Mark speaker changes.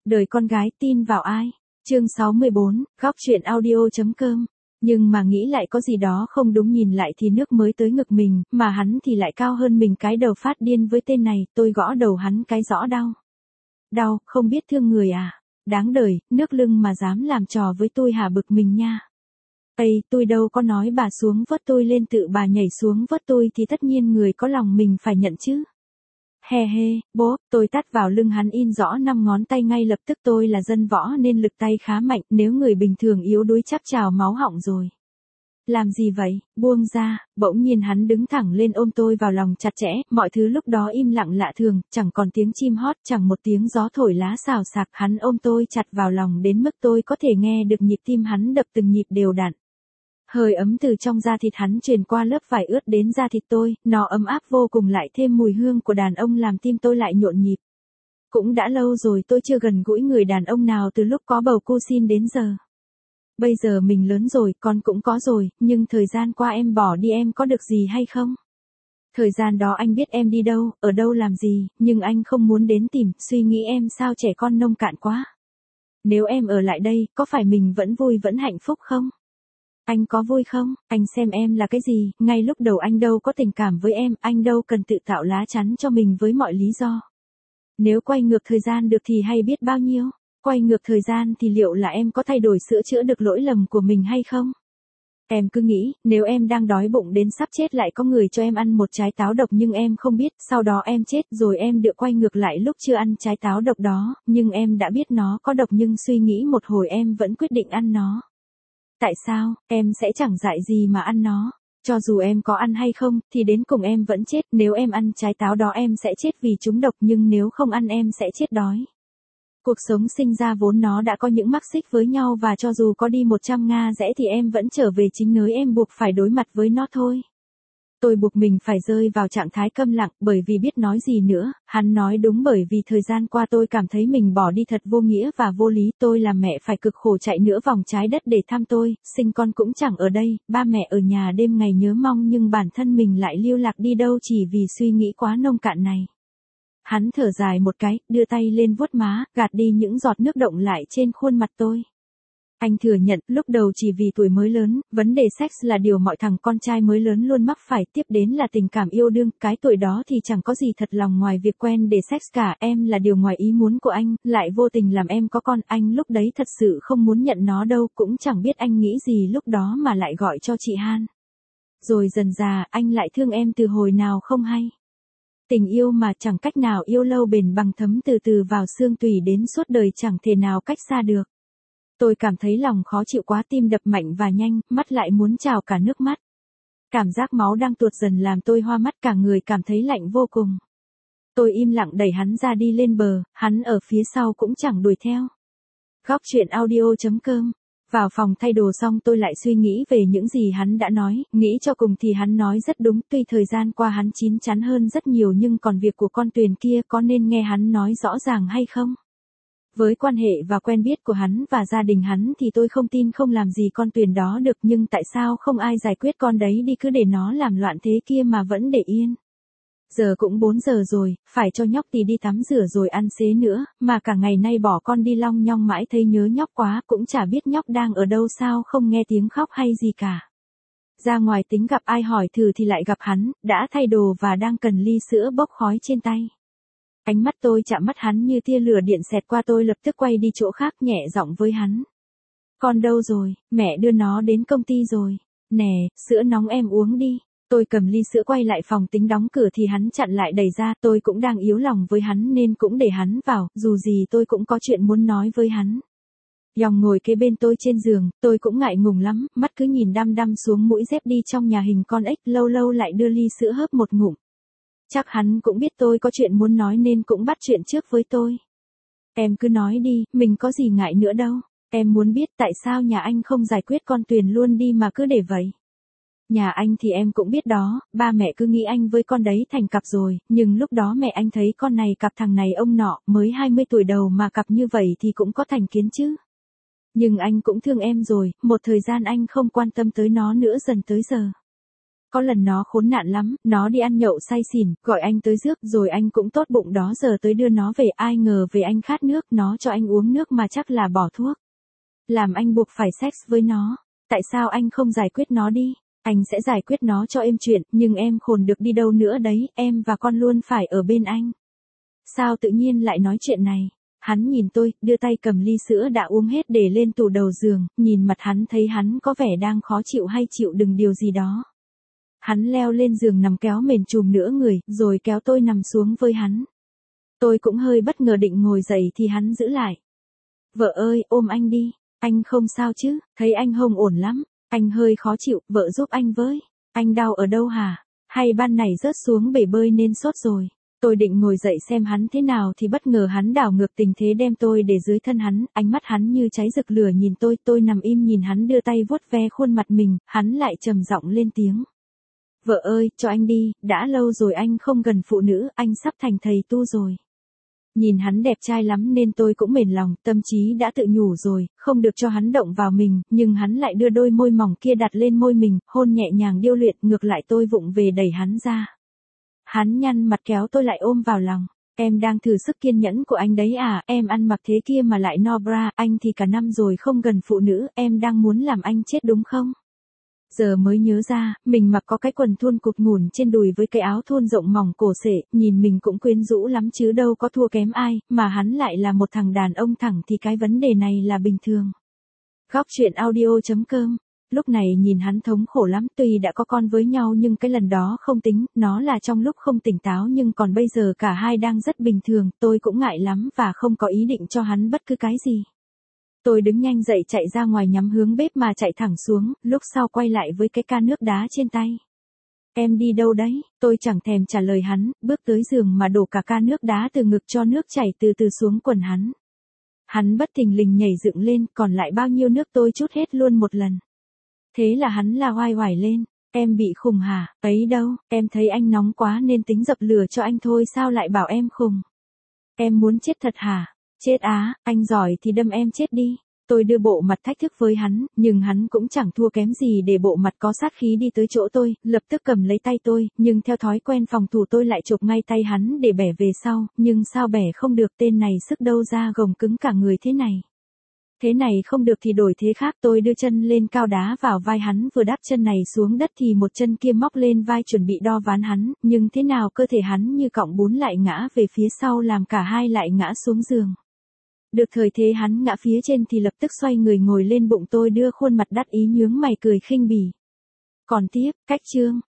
Speaker 1: Đời con gái tin vào ai? Chương 64, góc truyện audio.com. Nhưng mà nghĩ lại có gì đó không đúng, nhìn lại thì nước mới tới ngực mình, mà hắn thì lại cao hơn mình, cái đầu phát điên với tên này, tôi gõ đầu hắn cái rõ đau. Đau, không biết thương người à? Đáng đời, nước lưng mà dám làm trò với tôi hả, bực mình nha. Ây, tôi đâu có nói bà xuống vớt tôi lên, tự bà nhảy xuống vớt tôi thì tất nhiên người có lòng mình phải nhận chứ. He he, bố, tôi tát vào lưng hắn in rõ 5 ngón tay ngay lập tức, tôi là dân võ nên lực tay khá mạnh, nếu người bình thường yếu đuối chắc trào máu họng rồi. Làm gì vậy, buông ra, bỗng nhiên hắn đứng thẳng lên ôm tôi vào lòng chặt chẽ, mọi thứ lúc đó im lặng lạ thường, chẳng còn tiếng chim hót, chẳng một tiếng gió thổi lá xào xạc, hắn ôm tôi chặt vào lòng đến mức tôi có thể nghe được nhịp tim hắn đập từng nhịp đều đặn. Hơi ấm từ trong da thịt hắn truyền qua lớp vải ướt đến da thịt tôi, nó ấm áp vô cùng, lại thêm mùi hương của đàn ông làm tim tôi lại nhộn nhịp. Cũng đã lâu rồi tôi chưa gần gũi người đàn ông nào từ lúc có bầu cô xin đến giờ. Bây giờ mình lớn rồi, con cũng có rồi, nhưng thời gian qua em bỏ đi, em có được gì hay không? Thời gian đó anh biết em đi đâu, ở đâu làm gì, nhưng anh không muốn đến tìm, suy nghĩ em sao trẻ con nông cạn quá. Nếu em ở lại đây, có phải mình vẫn vui vẫn hạnh phúc không? Anh có vui không? Anh xem em là cái gì? Ngay lúc đầu anh đâu có tình cảm với em, anh đâu cần tự tạo lá chắn cho mình với mọi lý do. Nếu quay ngược thời gian được thì hay biết bao nhiêu. Quay ngược thời gian thì liệu là em có thay đổi sửa chữa được lỗi lầm của mình hay không? Em cứ nghĩ, nếu em đang đói bụng đến sắp chết lại có người cho em ăn một trái táo độc nhưng em không biết, sau đó em chết rồi em được quay ngược lại lúc chưa ăn trái táo độc đó, nhưng em đã biết nó có độc nhưng suy nghĩ một hồi em vẫn quyết định ăn nó. Tại sao, em sẽ chẳng dại gì mà ăn nó. Cho dù em có ăn hay không, thì đến cùng em vẫn chết, nếu em ăn trái táo đó em sẽ chết vì trúng độc nhưng nếu không ăn em sẽ chết đói. Cuộc sống sinh ra vốn nó đã có những mắc xích với nhau và cho dù có đi 100 nga rẽ thì em vẫn trở về chính nơi em buộc phải đối mặt với nó thôi. Tôi buộc mình phải rơi vào trạng thái câm lặng bởi vì biết nói gì nữa, hắn nói đúng, bởi vì thời gian qua tôi cảm thấy mình bỏ đi thật vô nghĩa và vô lý, tôi là mẹ phải cực khổ chạy nửa vòng trái đất để thăm tôi, sinh con cũng chẳng ở đây, ba mẹ ở nhà đêm ngày nhớ mong nhưng bản thân mình lại lưu lạc đi đâu chỉ vì suy nghĩ quá nông cạn này. Hắn thở dài một cái, đưa tay lên vuốt má, gạt đi những giọt nước động lại trên khuôn mặt tôi. Anh thừa nhận, lúc đầu chỉ vì tuổi mới lớn, vấn đề sex là điều mọi thằng con trai mới lớn luôn mắc phải, tiếp đến là tình cảm yêu đương, cái tuổi đó thì chẳng có gì thật lòng ngoài việc quen để sex cả, em là điều ngoài ý muốn của anh, lại vô tình làm em có con, anh lúc đấy thật sự không muốn nhận nó đâu, cũng chẳng biết anh nghĩ gì lúc đó mà lại gọi cho chị Han. Rồi dần dà, anh lại thương em từ hồi nào không hay. Tình yêu mà chẳng cách nào yêu lâu bền bằng, thấm từ từ vào xương tủy đến suốt đời chẳng thể nào cách xa được. Tôi cảm thấy lòng khó chịu quá, tim đập mạnh và nhanh, mắt lại muốn trào cả nước mắt. Cảm giác máu đang tuột dần làm tôi hoa mắt, cả người cảm thấy lạnh vô cùng. Tôi im lặng đẩy hắn ra đi lên bờ, hắn ở phía sau cũng chẳng đuổi theo. Góc truyện audio.com. Vào phòng thay đồ xong tôi lại suy nghĩ về những gì hắn đã nói, nghĩ cho cùng thì hắn nói rất đúng, tuy thời gian qua hắn chín chắn hơn rất nhiều nhưng còn việc của con Tuyền kia có nên nghe hắn nói rõ ràng hay không? Với quan hệ và quen biết của hắn và gia đình hắn thì tôi không tin không làm gì con Tuyền đó được, nhưng tại sao không ai giải quyết con đấy đi, cứ để nó làm loạn thế kia mà vẫn để yên. Giờ cũng 4 giờ rồi, phải cho nhóc thì đi tắm rửa rồi ăn xế nữa, mà cả ngày nay bỏ con đi long nhong mãi thấy nhớ nhóc quá, cũng chả biết nhóc đang ở đâu, sao không nghe tiếng khóc hay gì cả. Ra ngoài tính gặp ai hỏi thử thì lại gặp hắn, đã thay đồ và đang cần ly sữa bốc khói trên tay. Ánh mắt tôi chạm mắt hắn như tia lửa điện xẹt qua, tôi lập tức quay đi chỗ khác, nhẹ giọng với hắn. Con đâu rồi, mẹ đưa nó đến công ty rồi. Nè, sữa nóng em uống đi. Tôi cầm ly sữa quay lại phòng tính đóng cửa thì hắn chặn lại đẩy ra, tôi cũng đang yếu lòng với hắn nên cũng để hắn vào, dù gì tôi cũng có chuyện muốn nói với hắn. Yong ngồi kế bên tôi trên giường, tôi cũng ngại ngùng lắm, mắt cứ nhìn đăm đăm xuống mũi dép đi trong nhà hình con ếch, lâu lâu lại đưa ly sữa hớp một ngụm. Chắc hắn cũng biết tôi có chuyện muốn nói nên cũng bắt chuyện trước với tôi. Em cứ nói đi, mình có gì ngại nữa đâu. Em muốn biết tại sao nhà anh không giải quyết con Tuyền luôn đi mà cứ để vậy. Nhà anh thì em cũng biết đó, ba mẹ cứ nghĩ anh với con đấy thành cặp rồi, nhưng lúc đó mẹ anh thấy con này cặp thằng này ông nọ, mới 20 tuổi đầu mà cặp như vậy thì cũng có thành kiến chứ. Nhưng anh cũng thương em rồi, một thời gian anh không quan tâm tới nó nữa, dần tới giờ. Có lần nó khốn nạn lắm, nó đi ăn nhậu say xỉn, gọi anh tới rước rồi anh cũng tốt bụng đó giờ tới đưa nó về, ai ngờ về anh khát nước, nó cho anh uống nước mà chắc là bỏ thuốc. Làm anh buộc phải sex với nó. Tại sao anh không giải quyết nó đi? Anh sẽ giải quyết nó cho em chuyện, nhưng em khôn được đi đâu nữa đấy, em và con luôn phải ở bên anh. Sao tự nhiên lại nói chuyện này? Hắn nhìn tôi, đưa tay cầm ly sữa đã uống hết để lên tủ đầu giường, nhìn mặt hắn thấy hắn có vẻ đang khó chịu hay chịu đựng điều gì đó. Hắn leo lên giường nằm kéo mền chùm nửa người, rồi kéo tôi nằm xuống với hắn. Tôi cũng hơi bất ngờ định ngồi dậy thì hắn giữ lại. Vợ ơi, ôm anh đi, anh không sao chứ, thấy anh hông ổn lắm, anh hơi khó chịu, vợ giúp anh với. Anh đau ở đâu hả? Hay ban này rớt xuống bể bơi nên sốt rồi. Tôi định ngồi dậy xem hắn thế nào thì bất ngờ hắn đảo ngược tình thế đem tôi để dưới thân hắn, ánh mắt hắn như cháy rực lửa nhìn tôi nằm im nhìn hắn đưa tay vuốt ve khuôn mặt mình, hắn lại trầm giọng lên tiếng. Vợ ơi, cho anh đi, đã lâu rồi anh không gần phụ nữ, anh sắp thành thầy tu rồi. Nhìn hắn đẹp trai lắm nên tôi cũng mềm lòng, tâm trí đã tự nhủ rồi, không được cho hắn động vào mình, nhưng hắn lại đưa đôi môi mỏng kia đặt lên môi mình, hôn nhẹ nhàng điêu luyện, ngược lại tôi vụng về đẩy hắn ra. Hắn nhăn mặt kéo tôi lại ôm vào lòng. Em đang thử sức kiên nhẫn của anh đấy à, em ăn mặc thế kia mà lại no bra, anh thì cả năm rồi không gần phụ nữ, em đang muốn làm anh chết đúng không? Giờ mới nhớ ra, mình mặc có cái quần thun cụt ngủn trên đùi với cái áo thun rộng mỏng cổ xệ, nhìn mình cũng quyến rũ lắm chứ đâu có thua kém ai, mà hắn lại là một thằng đàn ông thẳng thì cái vấn đề này là bình thường. Góc truyện audio.com. Lúc này nhìn hắn thống khổ lắm, tuy đã có con với nhau nhưng cái lần đó không tính, nó là trong lúc không tỉnh táo nhưng còn bây giờ cả hai đang rất bình thường, tôi cũng ngại lắm và không có ý định cho hắn bất cứ cái gì. Tôi đứng nhanh dậy chạy ra ngoài nhắm hướng bếp mà chạy thẳng xuống, lúc sau quay lại với cái ca nước đá trên tay. Em đi đâu đấy? Tôi chẳng thèm trả lời hắn, bước tới giường mà đổ cả ca nước đá từ ngực cho nước chảy từ từ xuống quần hắn. Hắn bất thình lình nhảy dựng lên, còn lại bao nhiêu nước tôi trút hết luôn một lần. Thế là hắn la oai oải lên, em bị khùng hả? Ấy đâu, em thấy anh nóng quá nên tính dập lửa cho anh thôi sao lại bảo em khùng? Em muốn chết thật hả? Chết á, anh giỏi thì đâm em chết đi. Tôi đưa bộ mặt thách thức với hắn, nhưng hắn cũng chẳng thua kém gì để bộ mặt có sát khí đi tới chỗ tôi, lập tức cầm lấy tay tôi, nhưng theo thói quen phòng thủ tôi lại chụp ngay tay hắn để bẻ về sau, nhưng sao bẻ không được tên này sức đâu ra gồng cứng cả người thế này. Thế này không được thì đổi thế khác tôi đưa chân lên cao đá vào vai hắn vừa đáp chân này xuống đất thì một chân kia móc lên vai chuẩn bị đo ván hắn, nhưng thế nào cơ thể hắn như cọng bún lại ngã về phía sau làm cả hai lại ngã xuống giường. Được thời thế hắn ngã phía trên thì lập tức xoay người ngồi lên bụng tôi đưa khuôn mặt đắc ý nhướng mày cười khinh bỉ. Còn tiếp, cách chương.